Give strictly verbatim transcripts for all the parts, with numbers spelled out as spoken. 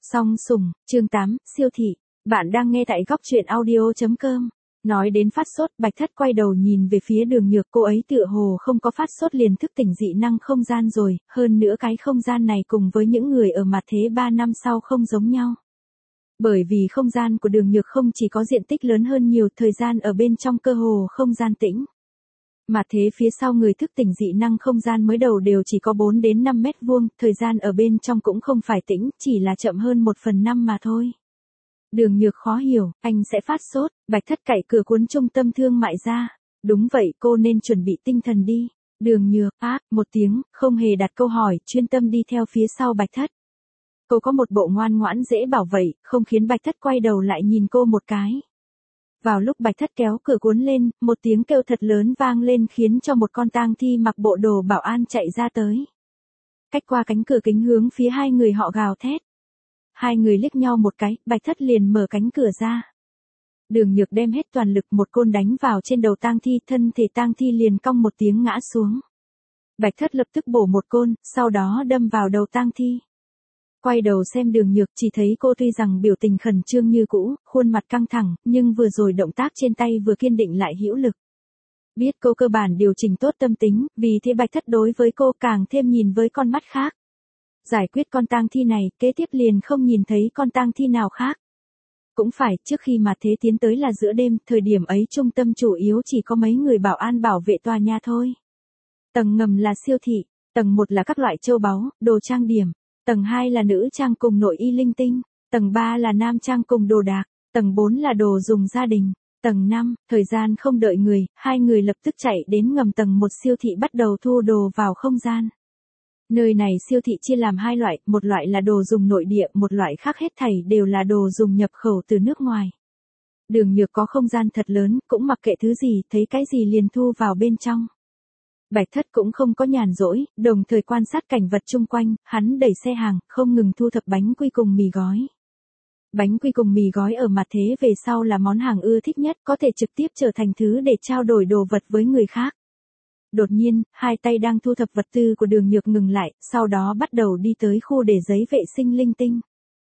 Song Sùng, chương tám, siêu thị. Bạn đang nghe tại góc truyện audio chấm com. Nói đến phát sốt, Bạch Thất quay đầu nhìn về phía Đường Nhược, cô ấy tựa hồ không có phát sốt liền thức tỉnh dị năng không gian rồi, hơn nữa cái không gian này cùng với những người ở mặt thế ba năm sau không giống nhau. Bởi vì không gian của Đường Nhược không chỉ có diện tích lớn hơn nhiều, thời gian ở bên trong cơ hồ không gian tĩnh. Mà thế phía sau người thức tỉnh dị năng không gian mới đầu đều chỉ có bốn đến năm mét vuông, thời gian ở bên trong cũng không phải tĩnh, chỉ là chậm hơn một phần năm mà thôi. Đường Nhược khó hiểu, anh sẽ phát sốt. Bạch Thất cậy cửa cuốn trung tâm thương mại ra. Đúng vậy, cô nên chuẩn bị tinh thần đi. Đường Nhược, á, một tiếng, không hề đặt câu hỏi, chuyên tâm đi theo phía sau Bạch Thất. Cô có một bộ ngoan ngoãn dễ bảo vậy, không khiến Bạch Thất quay đầu lại nhìn cô một cái. Vào lúc Bạch Thất kéo cửa cuốn lên, một tiếng kêu thật lớn vang lên khiến cho một con tang thi mặc bộ đồ bảo an chạy ra tới. Cách qua cánh cửa kính hướng phía hai người họ gào thét. Hai người liếc nhau một cái, Bạch Thất liền mở cánh cửa ra. Đường Nhược đem hết toàn lực một côn đánh vào trên đầu tang thi, thân thể tang thi liền cong một tiếng ngã xuống. Bạch Thất lập tức bổ một côn, sau đó đâm vào đầu tang thi. Quay đầu xem Đường Nhược, chỉ thấy cô tuy rằng biểu tình khẩn trương như cũ, khuôn mặt căng thẳng, nhưng vừa rồi động tác trên tay vừa kiên định lại hữu lực. Biết cô cơ bản điều chỉnh tốt tâm tính, vì thế Bạch Thất đối với cô càng thêm nhìn với con mắt khác. Giải quyết con tang thi này, kế tiếp liền không nhìn thấy con tang thi nào khác. Cũng phải, trước khi mà thế tiến tới là giữa đêm, thời điểm ấy trung tâm chủ yếu chỉ có mấy người bảo an bảo vệ tòa nhà thôi. Tầng ngầm là siêu thị, tầng một là các loại châu báu, đồ trang điểm. Tầng hai là nữ trang cùng nội y linh tinh, tầng ba là nam trang cùng đồ đạc, tầng bốn là đồ dùng gia đình, tầng năm, thời gian không đợi người, hai người lập tức chạy đến ngầm tầng một siêu thị bắt đầu thu đồ vào không gian. Nơi này siêu thị chia làm hai loại, một loại là đồ dùng nội địa, một loại khác hết thảy đều là đồ dùng nhập khẩu từ nước ngoài. Đường Nhược có không gian thật lớn, cũng mặc kệ thứ gì, thấy cái gì liền thu vào bên trong. Bạch Thất cũng không có nhàn rỗi, đồng thời quan sát cảnh vật chung quanh, hắn đẩy xe hàng, không ngừng thu thập bánh quy cùng mì gói. Bánh quy cùng mì gói ở mặt thế về sau là món hàng ưa thích nhất, có thể trực tiếp trở thành thứ để trao đổi đồ vật với người khác. Đột nhiên, hai tay đang thu thập vật tư của Đường Nhược ngừng lại, sau đó bắt đầu đi tới khu để giấy vệ sinh linh tinh.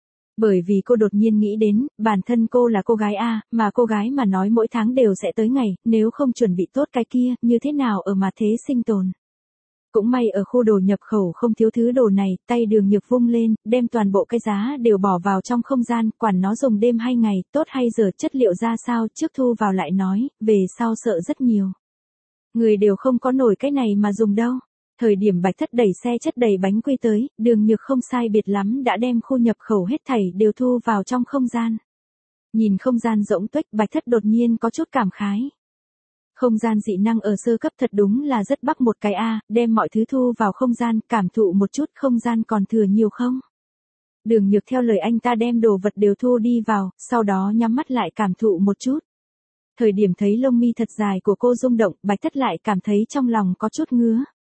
Bởi vì cô đột nhiên nghĩ đến, bản thân cô là cô gái A, mà cô gái mà nói mỗi tháng đều sẽ tới ngày, nếu không chuẩn bị tốt cái kia, như thế nào ở mà thế sinh tồn. Cũng may ở khu đồ nhập khẩu không thiếu thứ đồ này, tay Đường Nhược vung lên, đem toàn bộ cái giá đều bỏ vào trong không gian, quản nó dùng đêm hay ngày, tốt hay giờ, chất liệu ra sao, trước thu vào lại nói, về sau sợ rất nhiều. Người đều không có nổi cái này mà dùng đâu. Thời điểm Bạch Thất đẩy xe chất đầy bánh quy tới, Đường Nhược không sai biệt lắm đã đem khu nhập khẩu hết thảy đều thu vào trong không gian. Nhìn không gian rỗng tuếch, Bạch Thất đột nhiên có chút cảm khái. Không gian dị năng ở sơ cấp thật đúng là rất bắc một cái A, đem mọi thứ thu vào không gian, cảm thụ một chút không gian còn thừa nhiều không. Đường Nhược theo lời anh ta đem đồ vật đều thu đi vào, sau đó nhắm mắt lại cảm thụ một chút. Thời điểm thấy lông mi thật dài của cô rung động, Bạch Thất lại cảm thấy trong lòng có chút ngứa.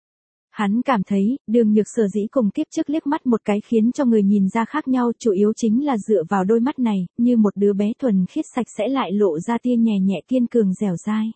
Hắn cảm thấy, Đường Nhược sở dĩ cùng kiếp trước liếc mắt một cái khiến cho người nhìn ra khác nhau, chủ yếu chính là dựa vào đôi mắt này, như một đứa bé thuần khiết sạch sẽ lại lộ ra tia nhẹ nhẹ kiên cường dẻo dai.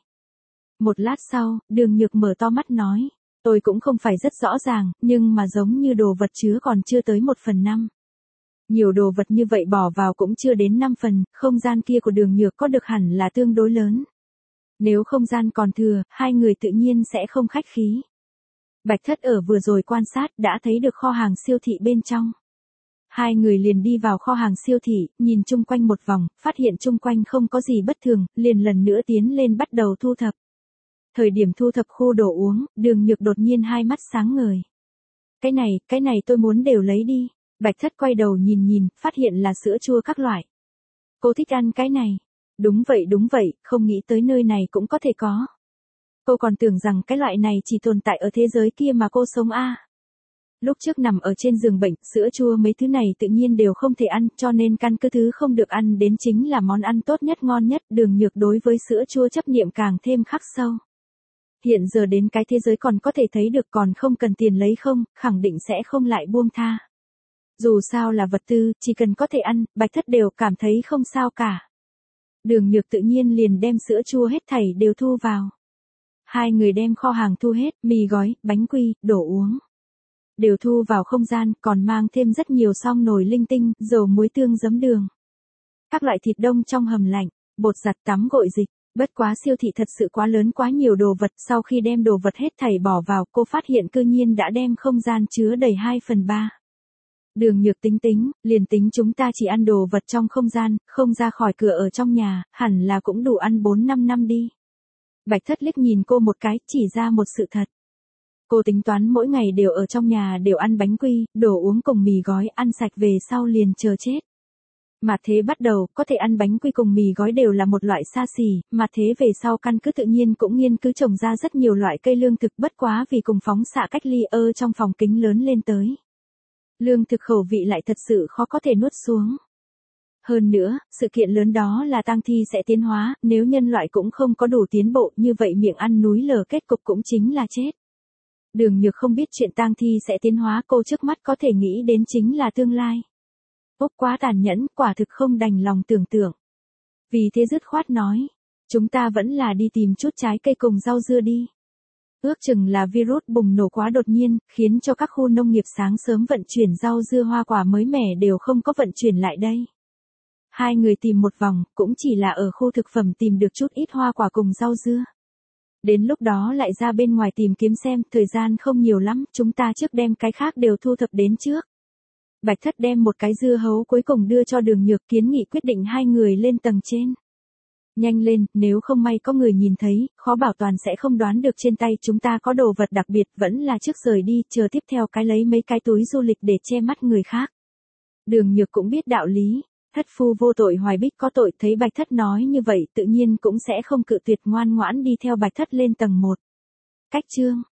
Một lát sau, Đường Nhược mở to mắt nói, tôi cũng không phải rất rõ ràng, nhưng mà giống như đồ vật chứa còn chưa tới một phần năm. Nhiều đồ vật như vậy bỏ vào cũng chưa đến năm phần, không gian kia của Đường Nhược có được hẳn là tương đối lớn. Nếu không gian còn thừa, hai người tự nhiên sẽ không khách khí. Bạch Thất ở vừa rồi quan sát đã thấy được kho hàng siêu thị bên trong. Hai người liền đi vào kho hàng siêu thị, nhìn chung quanh một vòng, phát hiện chung quanh không có gì bất thường, liền lần nữa tiến lên bắt đầu thu thập. Thời điểm thu thập khu đồ uống, Đường Nhược đột nhiên hai mắt sáng ngời. Cái này, cái này tôi muốn đều lấy đi. Bạch Thất quay đầu nhìn nhìn, phát hiện là sữa chua các loại. Cô thích ăn cái này. Đúng vậy đúng vậy, không nghĩ tới nơi này cũng có thể có. Cô còn tưởng rằng cái loại này chỉ tồn tại ở thế giới kia mà cô sống a. Lúc trước nằm ở trên giường bệnh, sữa chua mấy thứ này tự nhiên đều không thể ăn, cho nên căn cứ thứ không được ăn đến chính là món ăn tốt nhất ngon nhất, Đường Nhược đối với sữa chua chấp niệm càng thêm khắc sâu. Hiện giờ đến cái thế giới còn có thể thấy được còn không cần tiền lấy không, khẳng định sẽ không lại buông tha. Dù sao là vật tư, chỉ cần có thể ăn, Bạch Thất đều cảm thấy không sao cả. Đường Nhược tự nhiên liền đem sữa chua hết thảy đều thu vào. Hai người đem kho hàng thu hết, mì gói, bánh quy, đồ uống. đều thu vào không gian, còn mang thêm rất nhiều song nồi linh tinh, dầu muối tương giấm đường. Các loại thịt đông trong hầm lạnh, bột giặt tắm gội dịch. Bất quá siêu thị thật sự quá lớn quá nhiều đồ vật, sau khi đem đồ vật hết thảy bỏ vào, cô phát hiện cư nhiên đã đem không gian chứa đầy hai phần ba. Đường Nhược tính tính, liền tính chúng ta chỉ ăn đồ vật trong không gian, không ra khỏi cửa ở trong nhà, hẳn là cũng đủ ăn bốn năm năm đi. Bạch Thất liếc nhìn cô một cái, chỉ ra một sự thật. Cô tính toán mỗi ngày đều ở trong nhà đều ăn bánh quy, đồ uống cùng mì gói, ăn sạch về sau liền chờ chết. Mà thế bắt đầu, có thể ăn bánh quy cùng mì gói đều là một loại xa xỉ, mà thế về sau căn cứ tự nhiên cũng nghiên cứu trồng ra rất nhiều loại cây lương thực, bất quá vì cùng phóng xạ cách ly ơ trong phòng kính lớn lên tới. Lương thực khẩu vị lại thật sự khó có thể nuốt xuống. Hơn nữa, sự kiện lớn đó là tang thi sẽ tiến hóa, nếu nhân loại cũng không có đủ tiến bộ như vậy miệng ăn núi lở kết cục cũng chính là chết. Đường Nhược không biết chuyện tang thi sẽ tiến hóa, cô trước mắt có thể nghĩ đến chính là tương lai. Úc quá tàn nhẫn, quả thực không đành lòng tưởng tượng. Vì thế dứt khoát nói, chúng ta vẫn là đi tìm chút trái cây cùng rau dưa đi. Ước chừng là virus bùng nổ quá đột nhiên, khiến cho các khu nông nghiệp sáng sớm vận chuyển rau dưa hoa quả mới mẻ đều không có vận chuyển lại đây. Hai người tìm một vòng, cũng chỉ là ở khu thực phẩm tìm được chút ít hoa quả cùng rau dưa. Đến lúc đó lại ra bên ngoài tìm kiếm xem, thời gian không nhiều lắm, chúng ta trước đem cái khác đều thu thập đến trước. Bạch Thất đem một cái dưa hấu cuối cùng đưa cho Đường Nhược, kiến nghị quyết định hai người lên tầng trên. Nhanh lên, nếu không may có người nhìn thấy, khó bảo toàn sẽ không đoán được trên tay chúng ta có đồ vật đặc biệt, vẫn là trước rời đi, chờ tiếp theo cái lấy mấy cái túi du lịch để che mắt người khác. Đường Nhược cũng biết đạo lý, thất phu vô tội hoài bích có tội, thấy Bạch Thất nói như vậy tự nhiên cũng sẽ không cự tuyệt, ngoan ngoãn đi theo Bạch Thất lên tầng một. Cách chương